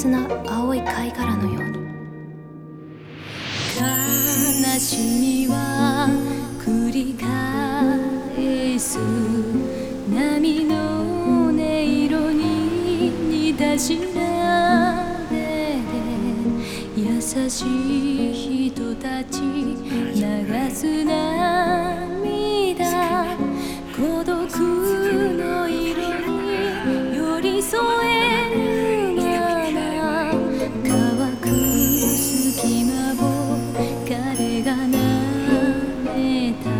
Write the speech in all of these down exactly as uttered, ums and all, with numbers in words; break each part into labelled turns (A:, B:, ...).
A: 切な青い貝殻のように。
B: 悲しみは繰り返す波の音色に似た調べで優しい人たち流す涙孤独の色に寄り添えるまま乾く隙間を彼が舐めた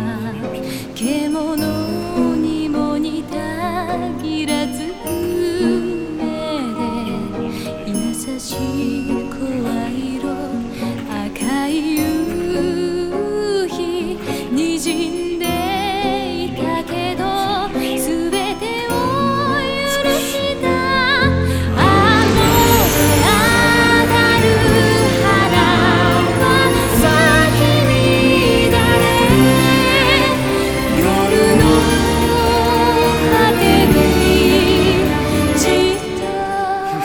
B: 獣にも似たぎらつく目で優しい声色赤い夕日滲んでいたけど全てを許したあの当たる花は咲き乱れ夜の果てに散った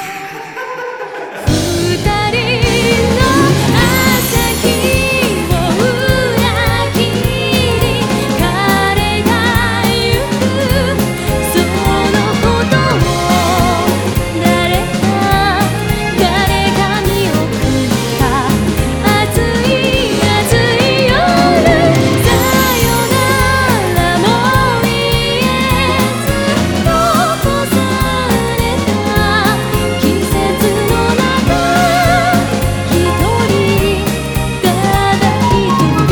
B: 二人の朝日を裏切り彼が行くそのことを誰か誰か見送った暑い暑い夜さよならも言えず残された季節の中一人ただ一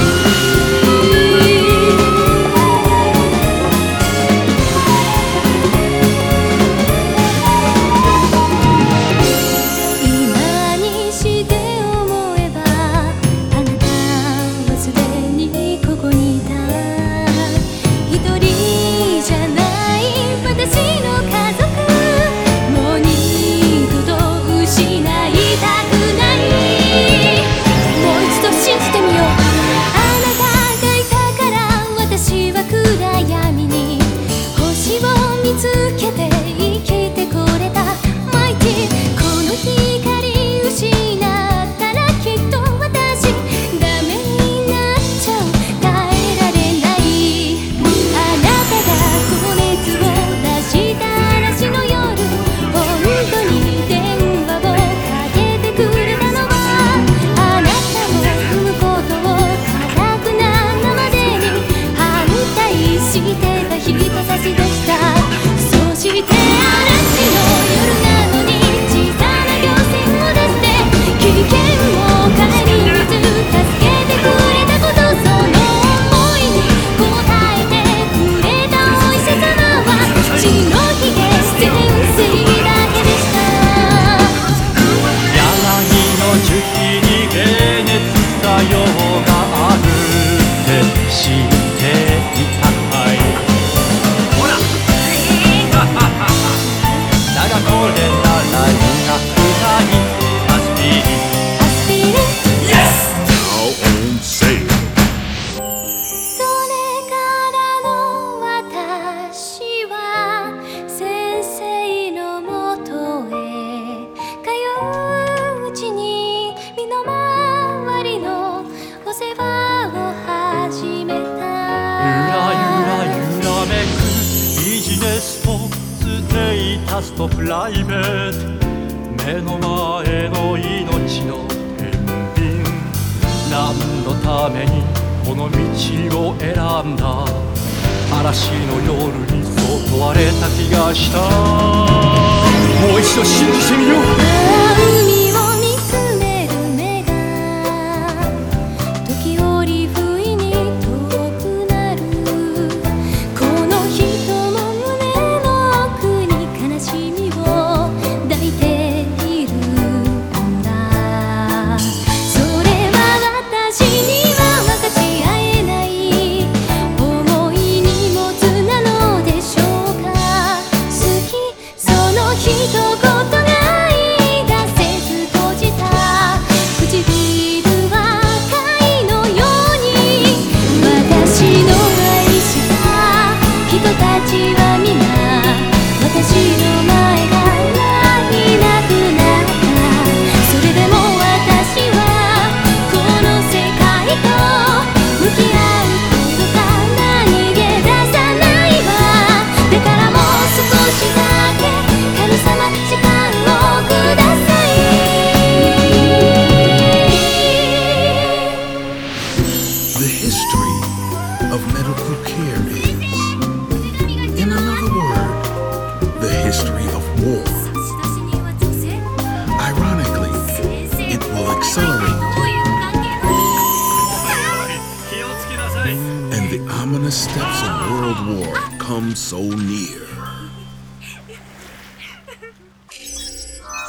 B: 今にして思えばあなたはすでにここにいた一人じゃない私の家族もう二度と失いたくないもう一度信じてみようあなたがいたから私は暗闇に星を見つけて生きてこれた毎日この光失ったらきっと私ダメになっちゃう耐えられないあなたが高熱を出した嵐の夜本当に電話をかけてくれたのはあなたも産むことを固くなるまでに反対してた人差しでしたそして嵐の夜なのに小さな行線を出して危険を顧みず助けてくれたことその想いに応えてくれたお医者様は血の気血先生だけでした
C: 柳の樹皮に解熱作用があるって知っていたかいほらだがこれなら苦くないアスピリン
B: アスピリン
C: Yes!
D: Now on sale.
B: それからの私は先生のもとへ通ううちに身の回りのお世話を始めた
C: ゆらゆらゆらめくビジネスとステータスとプライベート目の前の命の天秤何のためにこの道を選んだ嵐の夜にそう問われた気がしたもう一度信じてみよう
B: 海を見つめる目が時折不意に遠くなるこの人も胸の奥に悲しみを抱いているんだそれは私には分かち合えない重い荷物なのでしょうか好きその一言が言い出せず
D: come so near.